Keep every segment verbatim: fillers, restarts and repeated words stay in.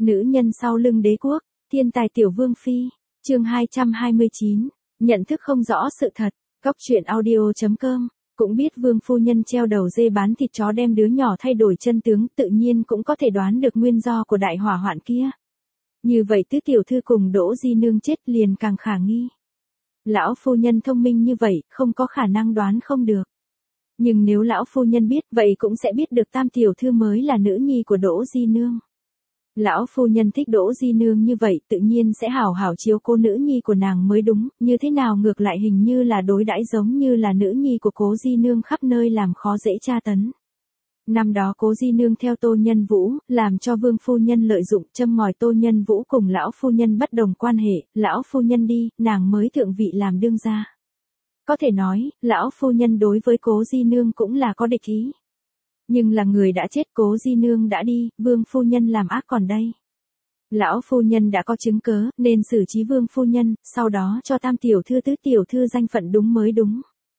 Nữ nhân sau lưng đế quốc, thiên tài tiểu vương phi, chương hai trăm hai mươi chín, nhận thức không rõ sự thật, góc truyện audio chấm com, cũng biết vương phu nhân treo đầu dê bán thịt chó đem đứa nhỏ thay đổi chân tướng, tự nhiên cũng có thể đoán được nguyên do của đại hỏa hoạn kia. Như vậy tứ tiểu thư cùng Đỗ Di Nương chết liền càng khả nghi. Lão phu nhân thông minh như vậy, không có khả năng đoán không được. Nhưng nếu lão phu nhân biết, vậy cũng sẽ biết được tam tiểu thư mới là nữ nhi của Đỗ Di Nương. Lão phu nhân thích Đỗ Di Nương như vậy, tự nhiên sẽ hảo hảo chiếu cô nữ nhi của nàng mới đúng, như thế nào ngược lại hình như là đối đãi giống như là nữ nhi của Cố Di Nương khắp nơi làm khó dễ tra tấn. Năm đó Cố Di Nương theo Tô Nhân Vũ, làm cho vương phu nhân lợi dụng châm ngòi Tô Nhân Vũ cùng lão phu nhân bất đồng quan hệ, lão phu nhân đi, nàng mới thượng vị làm đương gia. Có thể nói, lão phu nhân đối với Cố Di Nương cũng là có địch ý. Nhưng là người đã chết, Cố Di Nương đã đi, vương phu nhân làm ác còn đây. Lão phu nhân đã có chứng cớ, nên xử trí vương phu nhân, sau đó cho tam tiểu thư tứ tiểu thư danh phận đúng mới đúng.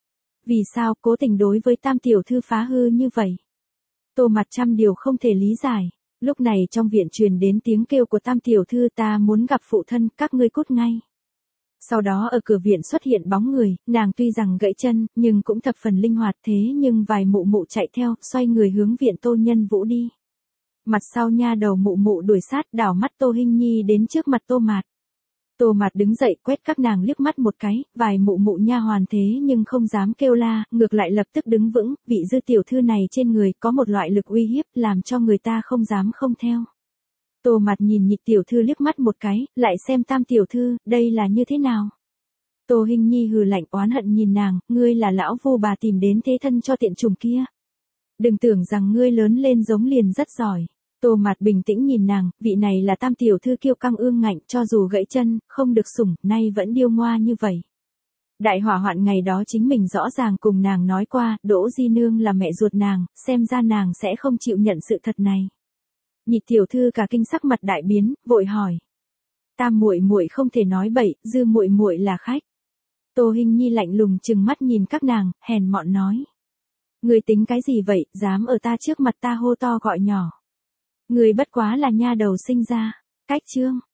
Vì sao cố tình đối với tam tiểu thư phá hư như vậy? Tô Mặt trăm điều không thể lý giải. Lúc này trong viện truyền đến tiếng kêu của tam tiểu thư, ta muốn gặp phụ thân, các ngươi cút ngay. Sau đó ở cửa viện xuất hiện bóng người, nàng tuy rằng gãy chân, nhưng cũng thập phần linh hoạt, thế nhưng vài mụ mụ chạy theo, xoay người hướng viện Tô Nhân Vũ đi. Mặt sau nha đầu mụ mụ đuổi sát, đảo mắt Tô Hinh Nhi đến trước mặt Tô Mạt. Tô Mạt đứng dậy quét các nàng liếc mắt một cái, vài mụ mụ nha hoàn thế nhưng không dám kêu la, ngược lại lập tức đứng vững, vị dư tiểu thư này trên người có một loại lực uy hiếp, làm cho người ta không dám không theo. Tô Mạt nhìn nhị tiểu thư liếc mắt một cái, lại xem tam tiểu thư, đây là như thế nào? Tô Hinh Nhi hừ lạnh oán hận nhìn nàng, ngươi là lão vu bà tìm đến thế thân cho tiện trùng kia. Đừng tưởng rằng ngươi lớn lên giống liền rất giỏi. Tô Mạt bình tĩnh nhìn nàng, vị này là tam tiểu thư kiêu căng ương ngạnh, cho dù gãy chân, không được sủng, nay vẫn điêu ngoa như vậy. Đại hỏa hoạn ngày đó chính mình rõ ràng cùng nàng nói qua, Đỗ Di Nương là mẹ ruột nàng, xem ra nàng sẽ không chịu nhận sự thật này. Nhị tiểu thư cả kinh sắc mặt đại biến, vội hỏi: "Tam muội muội không thể nói bậy, dư muội muội là khách." Tô Hinh Nhi lạnh lùng trừng mắt nhìn các nàng, hèn mọn nói: "Ngươi tính cái gì vậy, dám ở ta trước mặt ta hô to gọi nhỏ? Ngươi bất quá là nha đầu sinh ra." Cách chương